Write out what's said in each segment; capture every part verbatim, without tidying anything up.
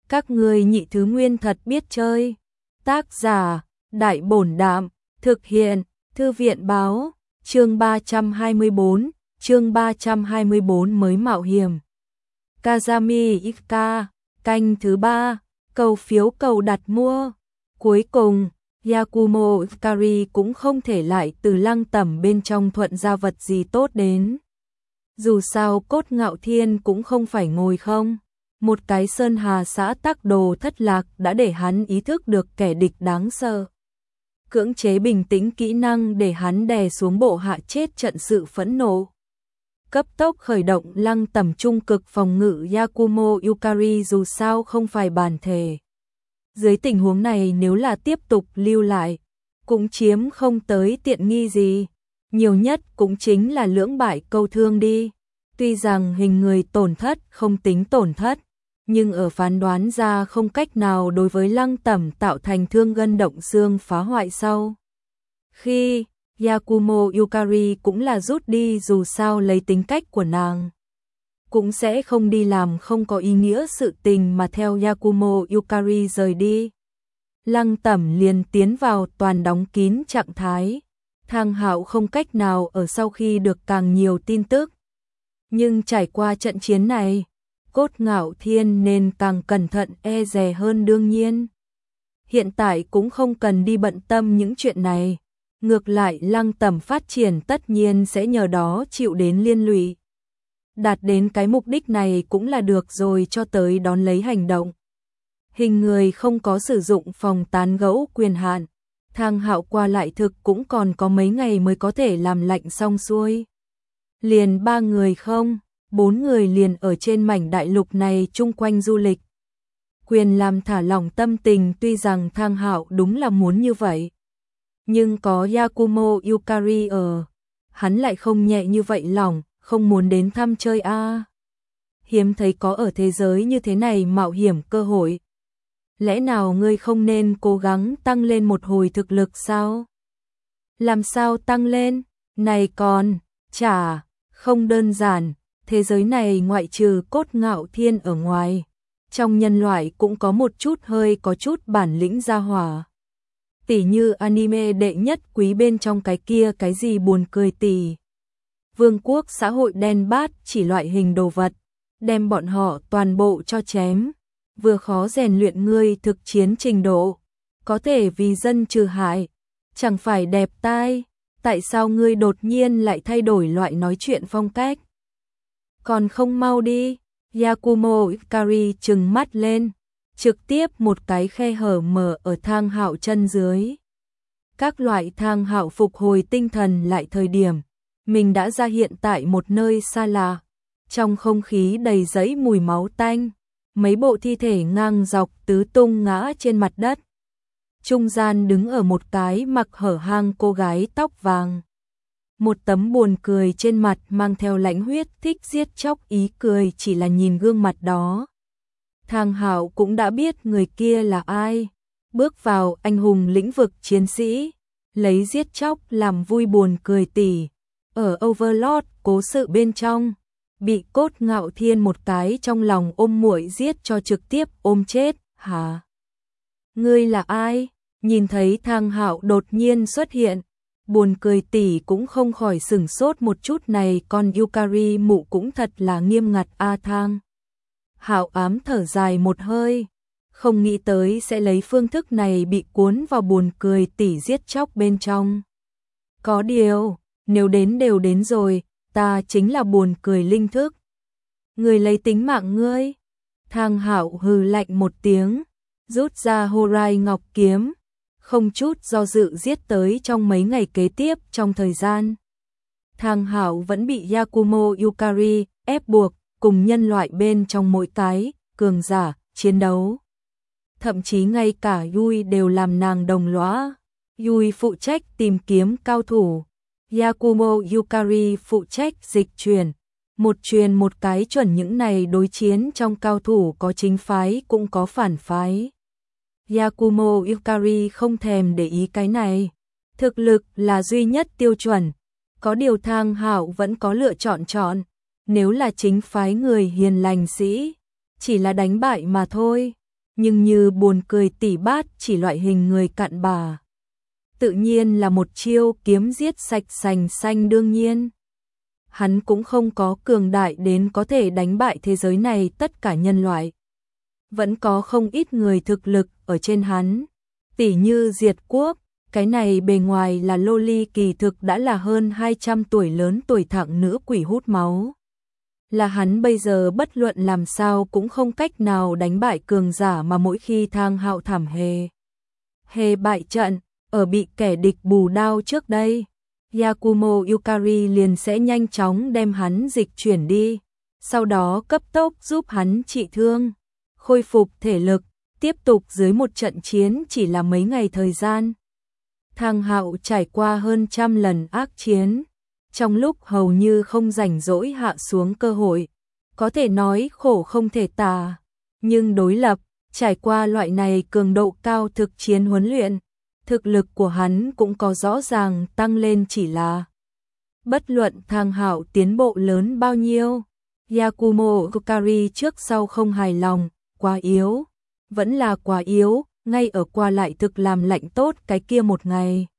Các ngươi nhị thứ nguyên thật biết chơi. Tác giả, Đại Bổn Đạm, thực hiện, Thư viện Báo, chương ba trăm hai mươi bốn, chương ba trăm hai mươi bốn mới mạo hiểm. Kazami Ika, canh thứ ba, cầu phiếu cầu đặt mua. Cuối cùng, Yakumo Ikari cũng không thể lại từ Lăng Tẩm bên trong thuận ra vật gì tốt đến. Dù sao Cốt Ngạo Thiên cũng không phải ngồi không. Một cái sơn hà xã tắc đồ thất lạc đã để hắn ý thức được kẻ địch đáng sợ. Cưỡng chế bình tĩnh kỹ năng để hắn đè xuống bộ hạ chết trận sự phẫn nộ. Cấp tốc khởi động Lăng Tẩm trung cực phòng ngự Yakumo Yukari dù sao không phải bản thể. Dưới tình huống này nếu là tiếp tục lưu lại, cũng chiếm không tới tiện nghi gì. Nhiều nhất cũng chính là lưỡng bại câu thương đi. Tuy rằng hình người tổn thất không tính tổn thất, nhưng ở phán đoán ra không cách nào đối với Lăng Tẩm tạo thành thương gân động xương phá hoại sau. Khi Yakumo Yukari cũng là rút đi dù sao lấy tính cách của nàng. Cũng sẽ không đi làm không có ý nghĩa sự tình mà theo Yakumo Yukari rời đi. Lăng Tẩm liền tiến vào toàn đóng kín trạng thái. Thang Hạo không cách nào ở sau khi được càng nhiều tin tức. Nhưng trải qua trận chiến này, Cốt Ngạo Thiên nên càng cẩn thận e dè hơn đương nhiên. Hiện tại cũng không cần đi bận tâm những chuyện này. Ngược lại Lăng Tẩm phát triển tất nhiên sẽ nhờ đó chịu đến liên lụy. Đạt đến cái mục đích này cũng là được rồi cho tới đón lấy hành động. Hình người không có sử dụng phòng tán gẫu quyền hạn. Thang Hạo qua lại thực cũng còn có mấy ngày mới có thể làm lạnh xong xuôi. Liền ba người không, bốn người liền ở trên mảnh đại lục này chung quanh du lịch. Quyền làm thả lỏng tâm tình tuy rằng Thang Hạo đúng là muốn như vậy. Nhưng có Yakumo Yukari ở, hắn lại không nhẹ như vậy lỏng, không muốn đến thăm chơi a. À. Hiếm thấy có ở thế giới như thế này mạo hiểm cơ hội. Lẽ nào ngươi không nên cố gắng tăng lên một hồi thực lực sao? Làm sao tăng lên? Này còn, chả, không đơn giản, thế giới này ngoại trừ Cốt Ngạo Thiên ở ngoài, trong nhân loại cũng có một chút hơi có chút bản lĩnh gia hỏa. Tỉ như anime đệ nhất quý bên trong cái kia cái gì buồn cười tỉ. Vương quốc xã hội đen bát chỉ loại hình đồ vật, đem bọn họ toàn bộ cho chém. Vừa khó rèn luyện ngươi thực chiến trình độ, có thể vì dân trừ hại, chẳng phải đẹp tai, tại sao ngươi đột nhiên lại thay đổi loại nói chuyện phong cách? Còn không mau đi, Yakumo Ikari trừng mắt lên, trực tiếp một cái khe hở mở ở Thang Hạo chân dưới. Các loại Thang Hạo phục hồi tinh thần lại thời điểm, mình đã ra hiện tại một nơi xa lạ, trong không khí đầy giấy mùi máu tanh. Mấy bộ thi thể ngang dọc tứ tung ngã trên mặt đất. Trung gian đứng ở một cái mặc hở hang cô gái tóc vàng. Một tấm buồn cười trên mặt mang theo lãnh huyết thích giết chóc ý cười chỉ là nhìn gương mặt đó. Thang Hạo cũng đã biết người kia là ai. Bước vào anh hùng lĩnh vực chiến sĩ, lấy giết chóc làm vui buồn cười tỉ. Ở Overlord cố sự bên trong. Bị Cốt Ngạo Thiên một cái trong lòng ôm muội giết cho trực tiếp ôm chết, hả? Ngươi là ai? Nhìn thấy Thang Hạo đột nhiên xuất hiện, buồn cười tỉ cũng không khỏi sửng sốt một chút này, con Yukari mụ cũng thật là nghiêm ngặt a. Thang Hạo ám thở dài một hơi, không nghĩ tới sẽ lấy phương thức này bị cuốn vào buồn cười tỉ giết chóc bên trong. Có điều, nếu đến đều đến rồi, ta chính là buồn cười linh thức. Người lấy tính mạng ngươi. Thang Hạo hừ lạnh một tiếng, rút ra Horai Ngọc kiếm, không chút do dự giết tới trong mấy ngày kế tiếp trong thời gian. Thang Hạo vẫn bị Yakumo Yukari ép buộc cùng nhân loại bên trong mỗi cái cường giả chiến đấu. Thậm chí ngay cả Yui đều làm nàng đồng lõa. Yui phụ trách tìm kiếm cao thủ. Yakumo Yukari phụ trách dịch truyền, một truyền một cái chuẩn những này đối chiến trong cao thủ có chính phái cũng có phản phái. Yakumo Yukari không thèm để ý cái này, thực lực là duy nhất tiêu chuẩn, có điều Thang Hạo vẫn có lựa chọn chọn, nếu là chính phái người hiền lành sĩ, chỉ là đánh bại mà thôi, nhưng như buồn cười tỉ bát chỉ loại hình người cặn bà. Tự nhiên là một chiêu kiếm giết sạch sành xanh đương nhiên. Hắn cũng không có cường đại đến có thể đánh bại thế giới này tất cả nhân loại. Vẫn có không ít người thực lực ở trên hắn. Tỉ như Diệt Quốc, cái này bề ngoài là loli kỳ thực đã là hơn hai trăm tuổi lớn tuổi thẳng nữ quỷ hút máu. Là hắn bây giờ bất luận làm sao cũng không cách nào đánh bại cường giả mà mỗi khi Thang Hạo thảm hề. Hề bại trận, ở bị kẻ địch bù đao trước đây. Yakumo Yukari liền sẽ nhanh chóng đem hắn dịch chuyển đi, sau đó cấp tốc giúp hắn trị thương, khôi phục thể lực, tiếp tục dưới một trận chiến chỉ là mấy ngày thời gian. Thang Hạo trải qua hơn trăm lần ác chiến, trong lúc hầu như không rảnh rỗi hạ xuống cơ hội, có thể nói khổ không thể tả, nhưng đối lập, trải qua loại này cường độ cao thực chiến huấn luyện, thực lực của hắn cũng có rõ ràng tăng lên chỉ là. Bất luận Thang Hạo tiến bộ lớn bao nhiêu, Yakumo Yukari trước sau không hài lòng, quá yếu, vẫn là quá yếu, ngay ở qua lại thực làm lạnh tốt cái kia một ngày.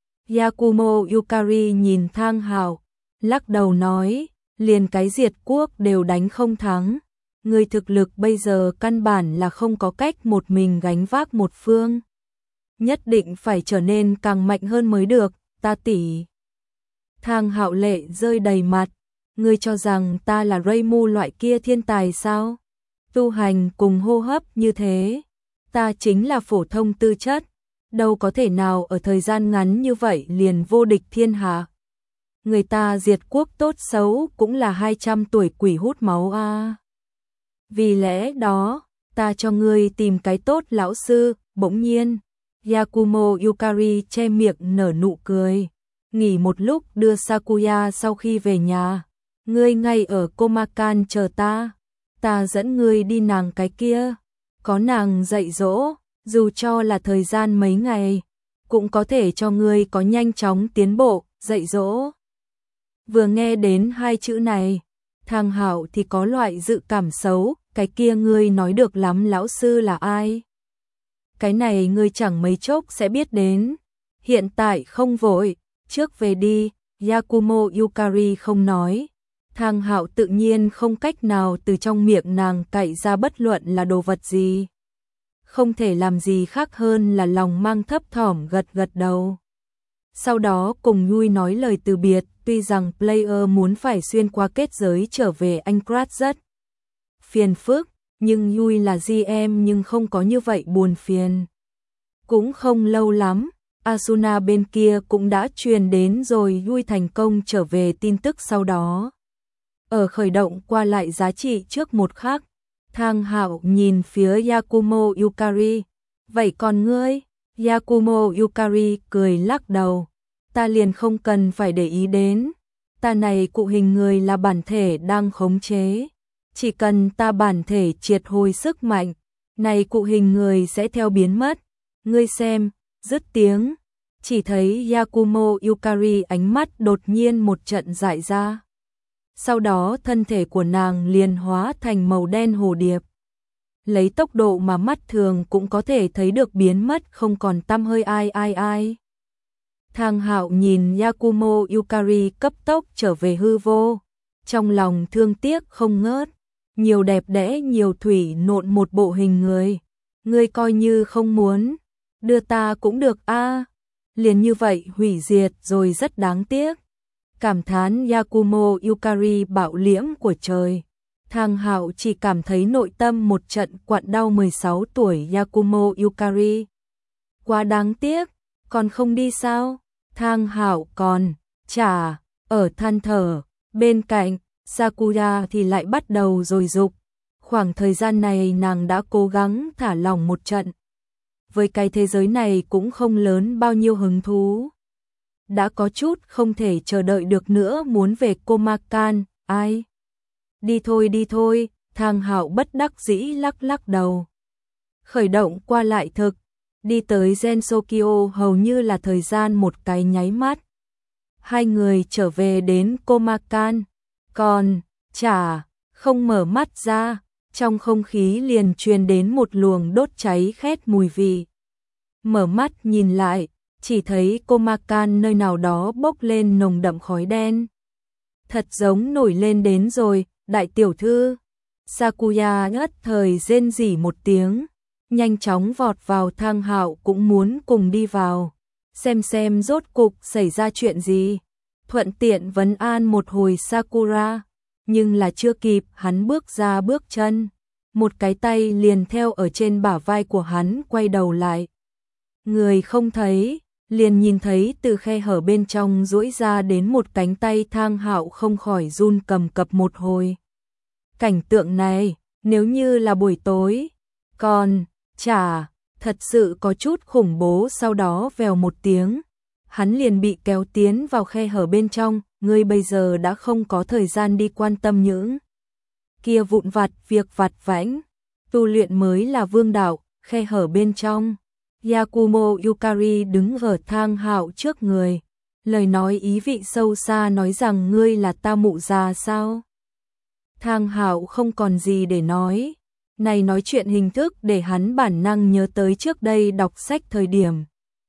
Yakumo Yukari nhìn Thang Hạo, lắc đầu nói, liền cái Diệt Quốc đều đánh không thắng, người thực lực bây giờ căn bản là không có cách một mình gánh vác một phương. Nhất định phải trở nên càng mạnh hơn mới được, ta tỷ. Thang Hạo lệ rơi đầy mặt, ngươi cho rằng ta là Reimu loại kia thiên tài sao? Tu hành cùng hô hấp như thế, ta chính là phổ thông tư chất, đâu có thể nào ở thời gian ngắn như vậy liền vô địch thiên hạ. Người ta Diệt Quốc tốt xấu cũng là hai trăm tuổi quỷ hút máu a. À. Vì lẽ đó, ta cho ngươi tìm cái tốt lão sư, bỗng nhiên. Yakumo Yukari che miệng nở nụ cười, nghỉ một lúc đưa Sakuya sau khi về nhà, ngươi ngay ở Komakan chờ ta, ta dẫn ngươi đi nàng cái kia, có nàng dạy dỗ, dù cho là thời gian mấy ngày, cũng có thể cho ngươi có nhanh chóng tiến bộ, dạy dỗ. Vừa nghe đến hai chữ này, Thang Hạo thì có loại dự cảm xấu, cái kia ngươi nói được lắm lão sư là ai? Cái này ngươi chẳng mấy chốc sẽ biết đến, hiện tại không vội, trước về đi, Yakumo Yukari không nói. Thang Hạo tự nhiên không cách nào từ trong miệng nàng cạy ra bất luận là đồ vật gì. Không thể làm gì khác hơn là lòng mang thấp thỏm gật gật đầu. Sau đó cùng Yui nói lời từ biệt, tuy rằng player muốn phải xuyên qua kết giới trở về Aincrad rất phiền phức, nhưng Yui là giê em nhưng không có như vậy buồn phiền. Cũng không lâu lắm, Asuna bên kia cũng đã truyền đến rồi Yui thành công trở về tin tức sau đó. Ở khởi động qua lại giá trị trước một khắc, Thang Hạo nhìn phía Yakumo Yukari, vậy còn ngươi? Yakumo Yukari cười lắc đầu, ta liền không cần phải để ý đến, ta này cụ hình người là bản thể đang khống chế. Chỉ cần ta bản thể triệt hồi sức mạnh, này cụ hình người sẽ theo biến mất. Ngươi xem, dứt tiếng, chỉ thấy Yakumo Yukari ánh mắt đột nhiên một trận dại ra. Sau đó thân thể của nàng liền hóa thành màu đen hồ điệp. Lấy tốc độ mà mắt thường cũng có thể thấy được biến mất không còn tăm hơi ai ai ai. Thang Hạo nhìn Yakumo Yukari cấp tốc trở về hư vô, trong lòng thương tiếc không ngớt. Nhiều đẹp đẽ nhiều thủy nộn một bộ hình người, ngươi coi như không muốn, đưa ta cũng được a. À. Liền như vậy hủy diệt rồi rất đáng tiếc. Cảm thán Yakumo Yukari bạo liễm của trời. Thang Hạo chỉ cảm thấy nội tâm một trận quặn đau. Mười sáu tuổi Yakumo Yukari. Quá đáng tiếc, còn không đi sao? Thang Hạo còn, chả, ở than thở, bên cạnh. Sakuya thì lại bắt đầu rồi dục. Khoảng thời gian này nàng đã cố gắng thả lỏng một trận. Với cái thế giới này cũng không lớn bao nhiêu hứng thú. Đã có chút không thể chờ đợi được nữa muốn về Komakan, ai? Đi thôi đi thôi, Thang Hạo bất đắc dĩ lắc lắc đầu. Khởi động qua lại thực, đi tới Gensokyo hầu như là thời gian một cái nháy mắt. Hai người trở về đến Komakan. Còn, chả, không mở mắt ra, trong không khí liền truyền đến một luồng đốt cháy khét mùi vị. Mở mắt nhìn lại, chỉ thấy Komakan nơi nào đó bốc lên nồng đậm khói đen. Thật giống nổi lên đến rồi, đại tiểu thư. Sakuya nhất thời rên rỉ một tiếng, nhanh chóng vọt vào. Thang Hạo cũng muốn cùng đi vào, xem xem rốt cục xảy ra chuyện gì. Thuận tiện vấn an một hồi Sakura, nhưng là chưa kịp hắn bước ra bước chân, một cái tay liền theo ở trên bả vai của hắn quay đầu lại. Người không thấy, liền nhìn thấy từ khe hở bên trong duỗi ra đến một cánh tay. Thang Hạo không khỏi run cầm cập một hồi. Cảnh tượng này, nếu như là buổi tối, còn, chả, thật sự có chút khủng bố. Sau đó vèo một tiếng, hắn liền bị kéo tiến vào khe hở bên trong. Ngươi bây giờ đã không có thời gian đi quan tâm những kia vụn vặt, việc vặt vãnh, tu luyện mới là vương đạo. Khe hở bên trong, Yakumo Yukari đứng ở Thang Hạo trước người, lời nói ý vị sâu xa nói rằng ngươi là ta mụ già sao? Thang Hạo không còn gì để nói, này nói chuyện hình thức để hắn bản năng nhớ tới trước đây đọc sách thời điểm.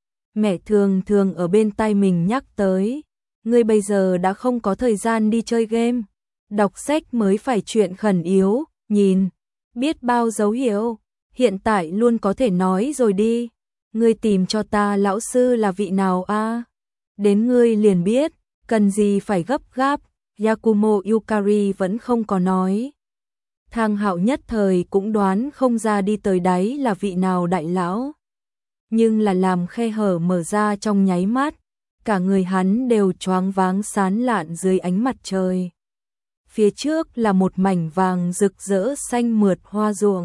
Mẹ thường thường ở bên tai mình nhắc tới, ngươi bây giờ đã không có thời gian đi chơi game, đọc sách mới phải chuyện khẩn yếu, nhìn, biết bao dấu hiệu, hiện tại luôn có thể nói rồi đi. Ngươi tìm cho ta lão sư là vị nào a? À? Đến ngươi liền biết, cần gì phải gấp gáp. Yakumo Yukari vẫn không có nói. Thang Hạo nhất thời cũng đoán không ra đi tới đáy là vị nào đại lão. Nhưng là làm khe hở mở ra trong nháy mắt, cả người hắn đều choáng váng sán lạn dưới ánh mặt trời. Phía trước là một mảnh vàng rực rỡ xanh mượt hoa ruộng.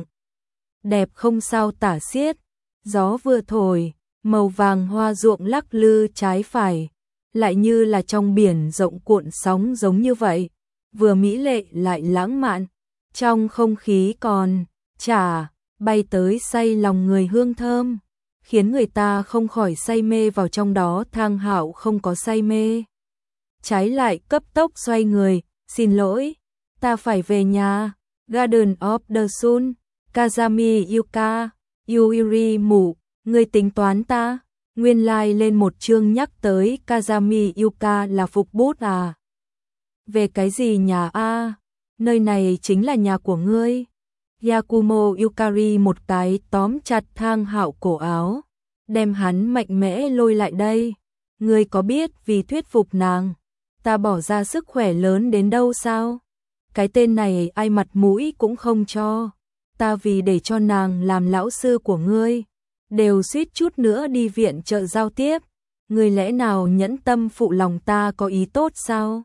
Đẹp không sao tả xiết, gió vừa thổi, màu vàng hoa ruộng lắc lư trái phải, lại như là trong biển rộng cuộn sóng giống như vậy, vừa mỹ lệ lại lãng mạn. Trong không khí còn, chả, bay tới say lòng người hương thơm, khiến người ta không khỏi say mê vào trong đó. Thang Hạo không có say mê, trái lại cấp tốc xoay người, xin lỗi, ta phải về nhà. Garden of the Sun, Kazami Yuka, Yuri Mù, ngươi tính toán ta? Nguyên lai like lên một chương nhắc tới Kazami Yuka là phục bút à? Về cái gì nhà a? À? Nơi này chính là nhà của ngươi. Yakumo Yukari một cái tóm chặt Thang Hạo cổ áo, đem hắn mạnh mẽ lôi lại đây. Ngươi có biết vì thuyết phục nàng, ta bỏ ra sức khỏe lớn đến đâu sao? Cái tên này ai mặt mũi cũng không cho. Ta vì để cho nàng làm lão sư của ngươi, đều suýt chút nữa đi viện trợ giao tiếp. Ngươi lẽ nào nhẫn tâm phụ lòng ta có ý tốt sao?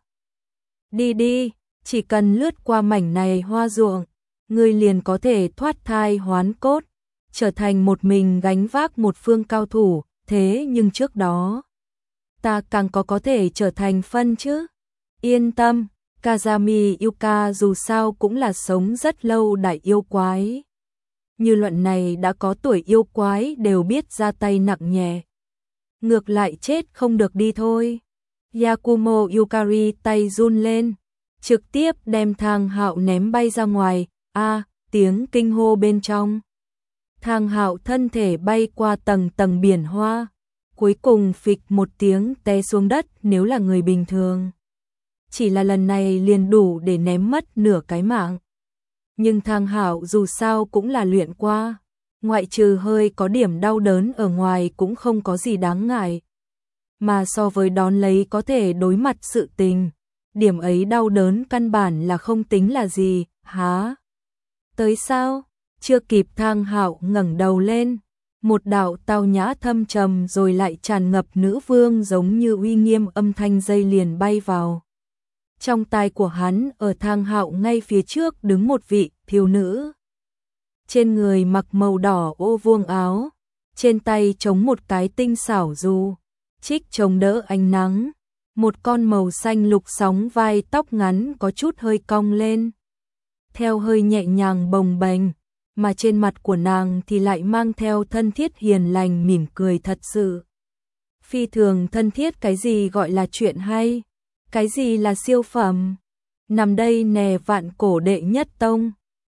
Đi đi, chỉ cần lướt qua mảnh này hoa ruộng, ngươi liền có thể thoát thai hoán cốt, trở thành một mình gánh vác một phương cao thủ. Thế nhưng trước đó, ta càng có có thể trở thành phân chứ? Yên tâm, Kazami Yuka dù sao cũng là sống rất lâu đại yêu quái. Như luận này đã có tuổi yêu quái đều biết ra tay nặng nhẹ. Ngược lại chết không được đi thôi. Yakumo Yukari tay run lên, trực tiếp đem Thang Hạo ném bay ra ngoài. A, à, tiếng kinh hô bên trong. Thang Hạo thân thể bay qua tầng tầng biển hoa, cuối cùng phịch một tiếng té xuống đất. Nếu là người bình thường, chỉ là lần này liền đủ để ném mất nửa cái mạng. Nhưng Thang Hạo dù sao cũng là luyện qua, ngoại trừ hơi có điểm đau đớn ở ngoài cũng không có gì đáng ngại. Mà so với đón lấy có thể đối mặt sự tình, điểm ấy đau đớn căn bản là không tính là gì. Há? Tới sao? Chưa kịp Thang Hạo ngẩng đầu lên, một đạo tao nhã thâm trầm rồi lại tràn ngập nữ vương giống như uy nghiêm âm thanh dây liền bay vào trong tai của hắn. Ở Thang Hạo ngay phía trước đứng một vị thiếu nữ, trên người mặc màu đỏ ô vuông áo, trên tay chống một cái tinh xảo dù trích chống đỡ ánh nắng, một con màu xanh lục sóng vai tóc ngắn có chút hơi cong lên, theo hơi nhẹ nhàng bồng bềnh, mà trên mặt của nàng thì lại mang theo thân thiết hiền lành mỉm cười thật sự. Phi thường thân thiết. Cái gì gọi là chuyện hay? Cái gì là siêu phẩm? Nằm đây nè, vạn cổ đệ nhất tông,